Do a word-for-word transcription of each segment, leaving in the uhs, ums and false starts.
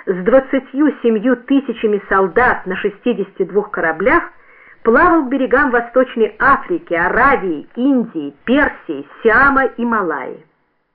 с двадцатью семью тысячами солдат на шестидесяти двух кораблях плавал к берегам Восточной Африки, Аравии, Индии, Персии, Сиама и Малайи.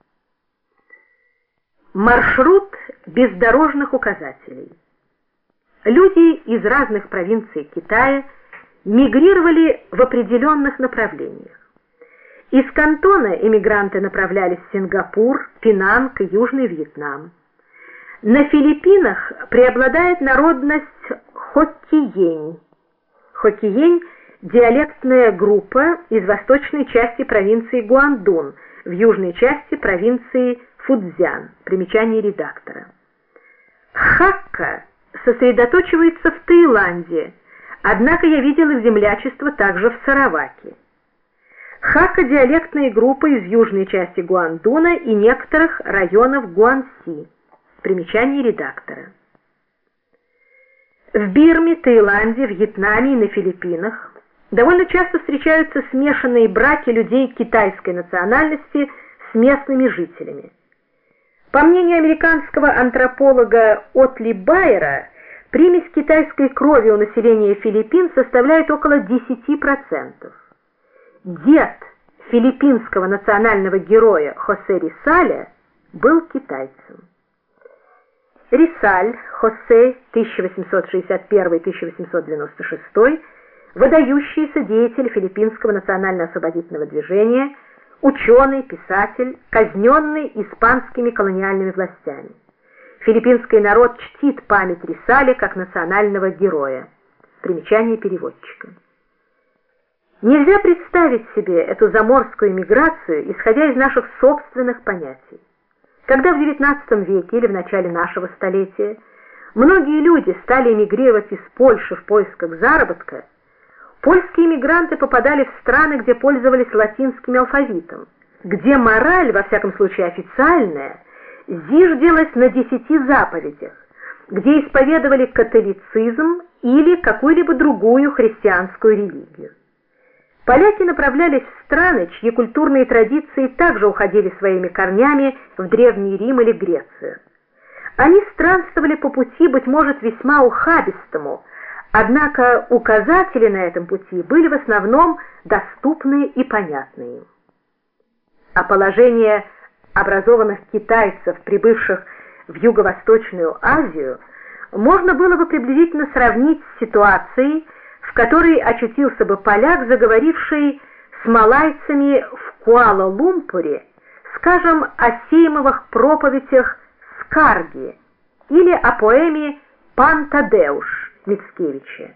Маршрут бездорожных указателей. Люди из разных провинций Китая мигрировали в определенных направлениях. Из Кантона эмигранты направлялись в Сингапур, Пенанг и Южный Вьетнам. На Филиппинах преобладает народность хоккиень. Хоккиень – диалектная группа из восточной части провинции Гуандун, в южной части провинции Фуцзян. Примечание редактора. Хакка сосредоточивается в Таиланде, однако я видел их землячество также в Сараваке. Хакка – диалектная группа из южной части Гуандуна и некоторых районов Гуанси. Примечание редактора. В Бирме, Таиланде, Вьетнаме и на Филиппинах довольно часто встречаются смешанные браки людей китайской национальности с местными жителями. По мнению американского антрополога Отли Байера, примесь китайской крови у населения Филиппин составляет около десяти процентов. Дед филиппинского национального героя Хосе Рисаля был китайцем. Рисаль Хосе тысяча восемьсот шестьдесят первый — тысяча восемьсот девяносто шестой, выдающийся деятель филиппинского национально-освободительного движения, ученый, писатель, казненный испанскими колониальными властями. Филиппинский народ чтит память Рисаля как национального героя. Примечание переводчика. Нельзя представить себе эту заморскую миграцию, исходя из наших собственных понятий. Когда в девятнадцатом веке или в начале нашего столетия многие люди стали эмигрировать из Польши в поисках заработка, польские эмигранты попадали в страны, где пользовались латинским алфавитом, где мораль, во всяком случае официальная, зиждилась на десяти заповедях, где исповедовали католицизм или какую-либо другую христианскую религию. Поляки направлялись в страны, чьи культурные традиции также уходили своими корнями в Древний Рим или Грецию. Они странствовали по пути, быть может, весьма ухабистому, однако указатели на этом пути были в основном доступные и понятные. А положение образованных китайцев, прибывших в Юго-Восточную Азию, можно было бы приблизительно сравнить с ситуацией, в которой очутился бы поляк, заговоривший с малайцами в Куала-Лумпуре, скажем, о Сеймовых проповедях Скарги или о поэме «Пан Тадеуш» Мицкевича.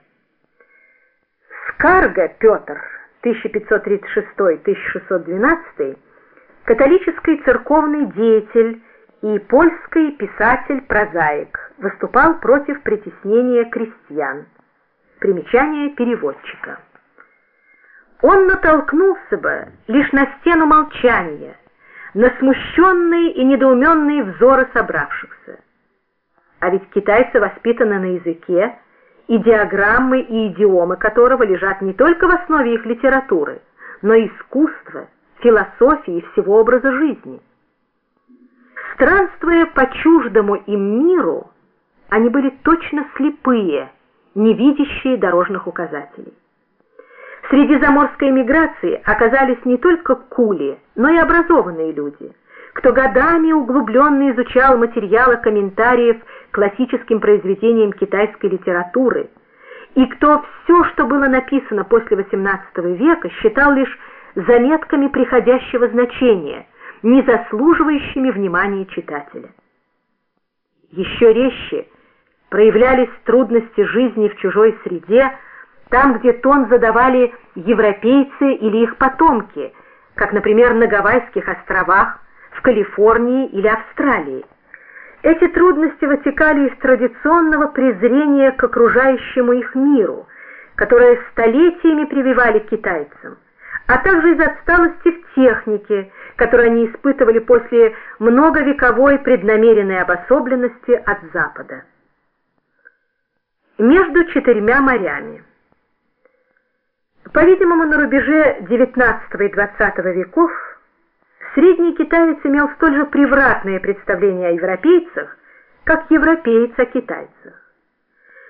Скарга Петр, тысяча пятьсот тридцать шестой — тысяча шестьсот двенадцатый, католический церковный деятель и польский писатель-прозаик, выступал против притеснения крестьян. Примечание переводчика. Он натолкнулся бы лишь на стену молчания, на смущенные и недоуменные взоры собравшихся. А ведь китайцы воспитаны на языке, идеограммы и идиомы которого лежат не только в основе их литературы, но и искусства, философии и всего образа жизни. Странствуя по чуждому им миру, они были точно слепые, не видящие дорожных указателей. Среди заморской эмиграции оказались не только кули, но и образованные люди, кто годами углубленно изучал материалы комментариев к классическим произведениям китайской литературы, и кто все, что было написано после восемнадцатого века, считал лишь заметками приходящего значения, не заслуживающими внимания читателя. Еще резче проявлялись трудности жизни в чужой среде, там, где тон задавали европейцы или их потомки, как, например, на Гавайских островах, в Калифорнии или Австралии. Эти трудности вытекали из традиционного презрения к окружающему их миру, которое столетиями прививали китайцам, а также из отсталости в технике, которую они испытывали после многовековой преднамеренной обособленности от Запада. Между четырьмя морями. По-видимому, на рубеже девятнадцатого и двадцатого веков средний китаец имел столь же превратное представление о европейцах, как европеец о китайцах.